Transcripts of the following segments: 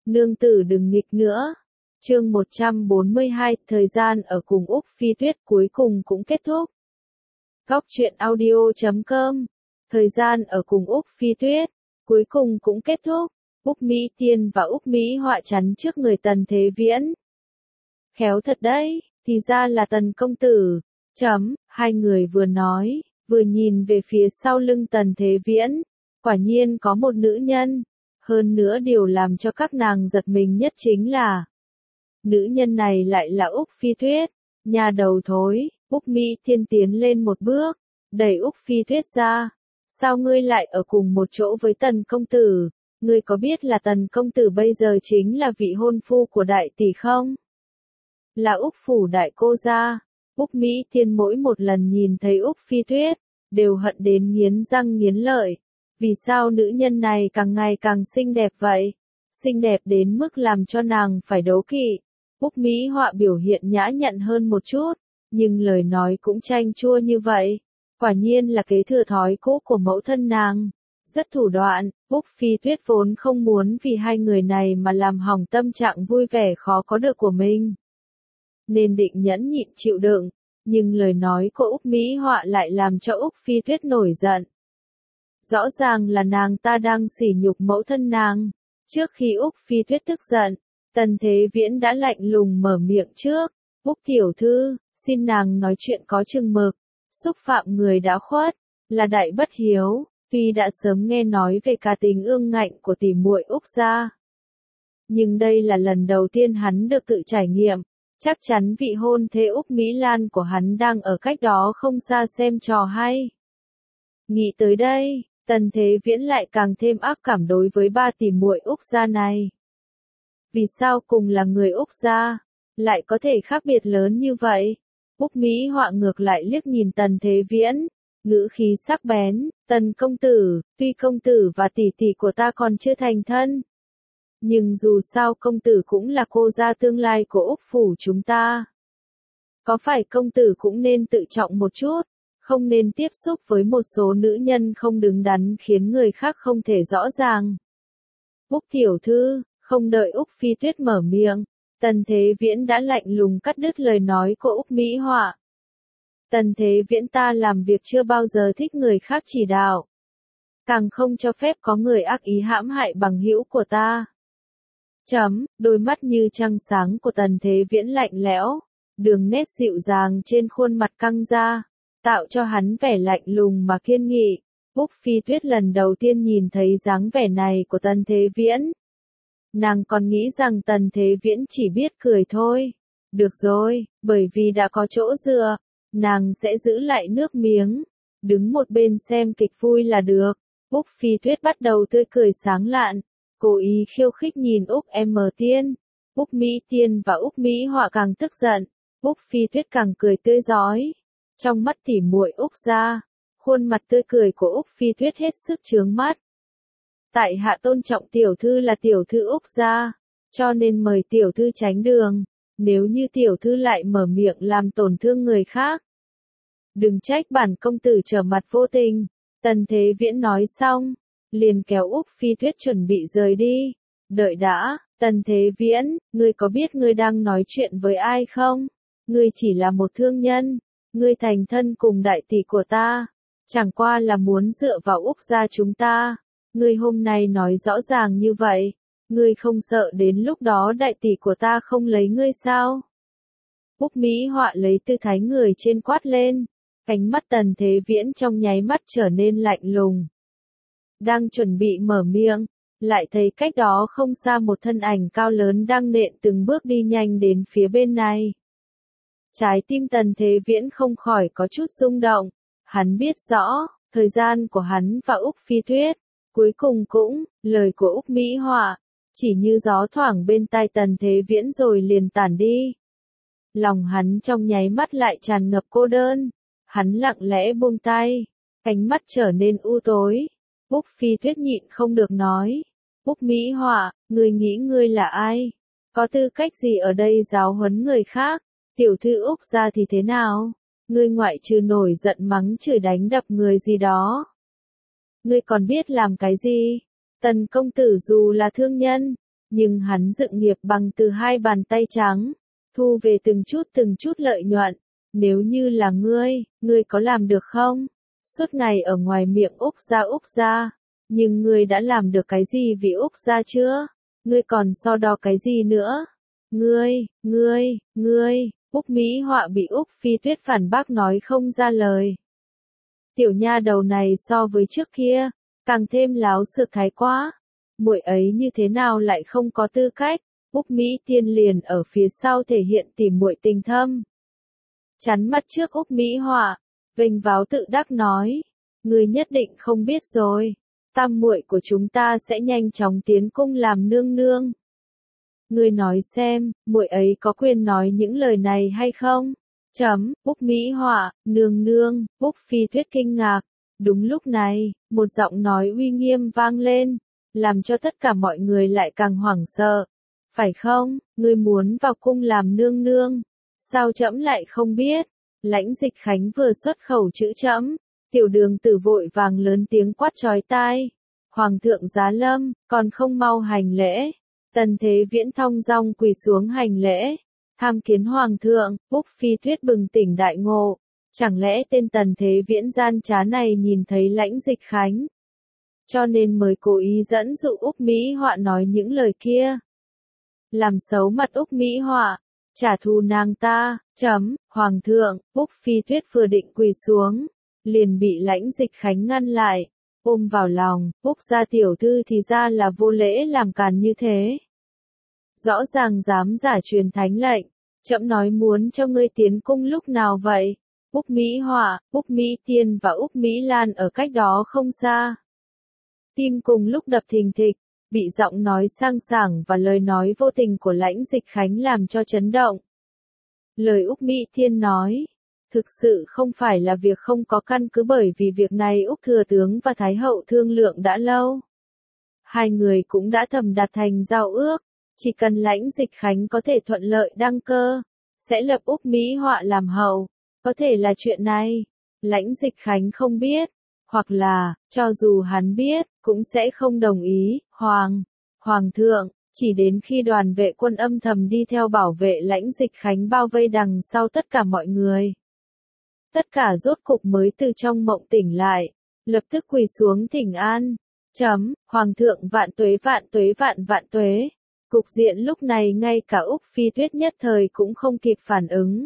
Nương tử đừng nghịch nữa. Chương 142, thời gian ở cùng Úc Phi Tuyết cuối cùng cũng kết thúc. Góc truyện audio.com. Thời gian ở cùng Úc Phi Tuyết cuối cùng cũng kết thúc. Úc Mỹ Tiên và Úc Mỹ Họa chắn trước người Tần Thế Viễn. Khéo thật đấy, thì ra là Tần công tử. Hai người vừa nói, vừa nhìn về phía sau lưng Tần Thế Viễn. Quả nhiên có một nữ nhân. Hơn nữa điều làm cho các nàng giật mình nhất chính là nữ nhân này lại là Úc Phi Tuyết. Nhà đầu thối, Úc Mỹ Tiên tiến lên một bước, đẩy Úc Phi Tuyết ra. Sao ngươi lại ở cùng một chỗ với Tần công tử? Ngươi có biết là Tần công tử bây giờ chính là vị hôn phu của đại tỷ không? Là Úc phủ đại cô gia. Úc Mỹ Tiên mỗi một lần nhìn thấy Úc Phi Tuyết, đều hận đến nghiến răng nghiến lợi. Vì sao nữ nhân này càng ngày càng xinh đẹp vậy? Xinh đẹp đến mức làm cho nàng phải đố kỵ. Úc Mỹ Họa biểu hiện nhã nhặn hơn một chút, nhưng lời nói cũng chanh chua như vậy. Quả nhiên là kế thừa thói cũ của mẫu thân nàng. Rất thủ đoạn, Úc Phi Tuyết vốn không muốn vì hai người này mà làm hỏng tâm trạng vui vẻ khó có được của mình. Nên định nhẫn nhịn chịu đựng, nhưng lời nói của Úc Mỹ Họa lại làm cho Úc Phi Tuyết nổi giận. Rõ ràng là nàng ta đang sỉ nhục mẫu thân nàng. Trước khi Úc Phi Tuyết tức giận, Tần Thế Viễn đã lạnh lùng mở miệng trước. Úc tiểu thư, xin nàng nói chuyện có chừng mực. Xúc phạm người đã khuất, là đại bất hiếu. Tuy đã sớm nghe nói về cá tính ương ngạnh của tỷ muội Úc gia, nhưng đây là lần đầu tiên hắn được tự trải nghiệm. Chắc chắn vị hôn thê Úc Mỹ Lan của hắn đang ở cách đó không xa xem trò hay. Nghĩ tới đây, Tần Thế Viễn lại càng thêm ác cảm đối với ba tỷ muội Úc gia này. Vì sao cùng là người Úc gia, lại có thể khác biệt lớn như vậy? Úc Mỹ Họa ngược lại liếc nhìn Tần Thế Viễn, ngữ khí sắc bén. Tần công tử, tuy công tử và tỷ tỷ của ta còn chưa thành thân, nhưng dù sao công tử cũng là cô gia tương lai của Úc phủ chúng ta. Có phải công tử cũng nên tự trọng một chút, không nên tiếp xúc với một số nữ nhân không đứng đắn khiến người khác không thể rõ ràng. Úc tiểu thư, không đợi Úc Phi Tuyết mở miệng, Tần Thế Viễn đã lạnh lùng cắt đứt lời nói của Úc Mỹ Họa. Tần Thế Viễn ta làm việc chưa bao giờ thích người khác chỉ đạo. Càng không cho phép có người ác ý hãm hại bằng hữu của ta. Đôi mắt như trăng sáng của Tần Thế Viễn lạnh lẽo, đường nét dịu dàng trên khuôn mặt căng ra, tạo cho hắn vẻ lạnh lùng mà kiên nghị. Úc Phi Tuyết lần đầu tiên nhìn thấy dáng vẻ này của Tần Thế Viễn. Nàng còn nghĩ rằng Tần Thế Viễn chỉ biết cười thôi. Được rồi, bởi vì đã có chỗ dựa, nàng sẽ giữ lại nước miếng, đứng một bên xem kịch vui là được. Úc Phi Tuyết bắt đầu tươi cười sáng lạn, cố ý khiêu khích nhìn Úc Tiên. Úc Mỹ Tiên và Úc Mỹ Họa càng tức giận, Úc Phi Tuyết càng cười tươi rói. Trong mắt tỉ muội Úc gia, khuôn mặt tươi cười của Úc Phi Tuyết hết sức chướng mắt. Tại hạ tôn trọng tiểu thư là tiểu thư Úc gia, cho nên mời tiểu thư tránh đường. Nếu như tiểu thư lại mở miệng làm tổn thương người khác, đừng trách bản công tử trở mặt vô tình. Tần Thế Viễn nói xong, liền kéo Úc Phi Tuyết chuẩn bị rời đi. Đợi đã, Tần Thế Viễn, ngươi có biết ngươi đang nói chuyện với ai không? Ngươi chỉ là một thương nhân, ngươi thành thân cùng đại tỷ của ta, chẳng qua là muốn dựa vào Úc gia chúng ta. Ngươi hôm nay nói rõ ràng như vậy, ngươi không sợ đến lúc đó đại tỷ của ta không lấy ngươi sao? Úc Mỹ Họa lấy tư thái người trên quát lên, ánh mắt Tần Thế Viễn trong nháy mắt trở nên lạnh lùng. Đang chuẩn bị mở miệng, lại thấy cách đó không xa một thân ảnh cao lớn đang nện từng bước đi nhanh đến phía bên này. Trái tim Tần Thế Viễn không khỏi có chút rung động, hắn biết rõ, thời gian của hắn và Úc Phi Tuyết, cuối cùng cũng, lời của Úc Mỹ Họa, chỉ như gió thoảng bên tai Tần Thế Viễn rồi liền tản đi. Lòng hắn trong nháy mắt lại tràn ngập cô đơn, hắn lặng lẽ buông tay, ánh mắt trở nên u tối. Úc Phi Tuyết nhịn không được nói, Úc Mỹ Họa, ngươi nghĩ ngươi là ai? Có tư cách gì ở đây giáo huấn người khác? Tiểu thư Úc gia thì thế nào? Ngươi ngoại trừ nổi giận mắng chửi đánh đập người gì đó, ngươi còn biết làm cái gì? Tần công tử dù là thương nhân, nhưng hắn dựng nghiệp bằng từ hai bàn tay trắng, thu về từng chút lợi nhuận. Nếu như là ngươi có làm được không? Suốt ngày ở ngoài miệng Úc gia, nhưng ngươi đã làm được cái gì vì Úc gia chưa? Ngươi còn so đo cái gì nữa? Ngươi, Úc Mỹ Họa bị Úc Phi Tuyết phản bác nói không ra lời. Tiểu nha đầu này so với trước kia, càng thêm láo xược thái quá. Muội ấy như thế nào lại không có tư cách? Úc Mỹ Tiên liền ở phía sau thể hiện tỉ muội tình thâm. Chắn mắt trước Úc Mỹ Họa, vênh váo tự đắc nói, ngươi nhất định không biết rồi, tam muội của chúng ta sẽ nhanh chóng tiến cung làm nương nương. Ngươi nói xem, muội ấy có quyền nói những lời này hay không? Úc Mỹ Họa, nương nương, Úc Phi Tuyết kinh ngạc. Đúng lúc này, một giọng nói uy nghiêm vang lên, làm cho tất cả mọi người lại càng hoảng sợ. Phải không, ngươi muốn vào cung làm nương nương? Sao trẫm lại không biết? Lãnh Dịch Khánh vừa xuất khẩu chữ trẫm, Tiểu Đường Tử vội vàng lớn tiếng quát chói tai. Hoàng thượng giá lâm, còn không mau hành lễ. Tần Thế Viễn thong dong quỳ xuống hành lễ. Tham kiến Hoàng thượng, Úc Phi Tuyết bừng tỉnh đại ngộ. Chẳng lẽ tên Tần Thế Viễn gian trá này nhìn thấy Lãnh Dịch Khánh, cho nên mới cố ý dẫn dụ Úc Mỹ Họa nói những lời kia. Làm xấu mặt Úc Mỹ Họa, trả thù nàng ta. Hoàng thượng, Úc Phi Tuyết vừa định quỳ xuống, liền bị Lãnh Dịch Khánh ngăn lại, ôm vào lòng. Úc gia tiểu thư thì ra là vô lễ làm càn như thế. Rõ ràng dám giả truyền thánh lệnh, trẫm nói muốn cho ngươi tiến cung lúc nào vậy? Úc Mỹ Họa, Úc Mỹ Tiên và Úc Mỹ Lan ở cách đó không xa. Tim cùng lúc đập thình thịch, bị giọng nói sang sảng và lời nói vô tình của Lãnh Dịch Khánh làm cho chấn động. Lời Úc Mỹ Tiên nói, thực sự không phải là việc không có căn cứ, bởi vì việc này Úc Thừa Tướng và Thái Hậu thương lượng đã lâu. Hai người cũng đã thầm đạt thành giao ước, chỉ cần Lãnh Dịch Khánh có thể thuận lợi đăng cơ, sẽ lập Úc Mỹ Họa làm hậu. Có thể là chuyện này, Lãnh Dịch Khánh không biết, hoặc là, cho dù hắn biết, cũng sẽ không đồng ý. Hoàng thượng, chỉ đến khi đoàn vệ quân âm thầm đi theo bảo vệ Lãnh Dịch Khánh bao vây đằng sau tất cả mọi người. Tất cả rốt cục mới từ trong mộng tỉnh lại, lập tức quỳ xuống thỉnh an. Hoàng thượng vạn tuế vạn tuế. Cục diện lúc này ngay cả Úc Phi Tuyết nhất thời cũng không kịp phản ứng.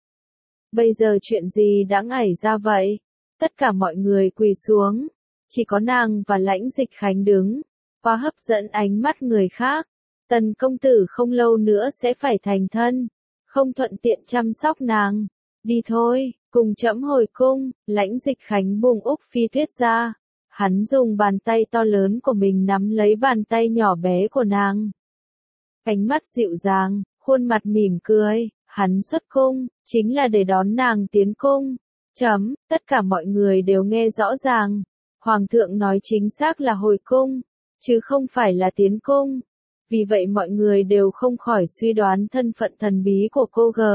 Bây giờ chuyện gì đã xảy ra vậy? Tất cả mọi người quỳ xuống, chỉ có nàng và Lãnh Dịch Khánh đứng, quá hấp dẫn ánh mắt người khác. Tần công tử không lâu nữa sẽ phải thành thân, không thuận tiện chăm sóc nàng. Đi thôi, cùng trẫm hồi cung. Lãnh Dịch Khánh buông Úc Phi Tuyết ra, hắn dùng bàn tay to lớn của mình nắm lấy bàn tay nhỏ bé của nàng. Ánh mắt dịu dàng, khuôn mặt mỉm cười, hắn xuất cung, chính là để đón nàng tiến cung. Tất cả mọi người đều nghe rõ ràng. Hoàng thượng nói chính xác là hồi cung, chứ không phải là tiến cung. Vì vậy mọi người đều không khỏi suy đoán thân phận thần bí của cô G.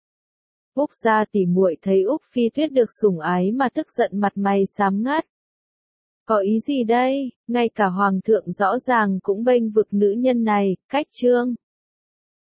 Úc gia tỉ muội thấy Úc Phi Tuyết được sủng ái mà tức giận mặt mày xám ngắt. Có ý gì đây? Ngay cả Hoàng thượng rõ ràng cũng bênh vực nữ nhân này. Cách chương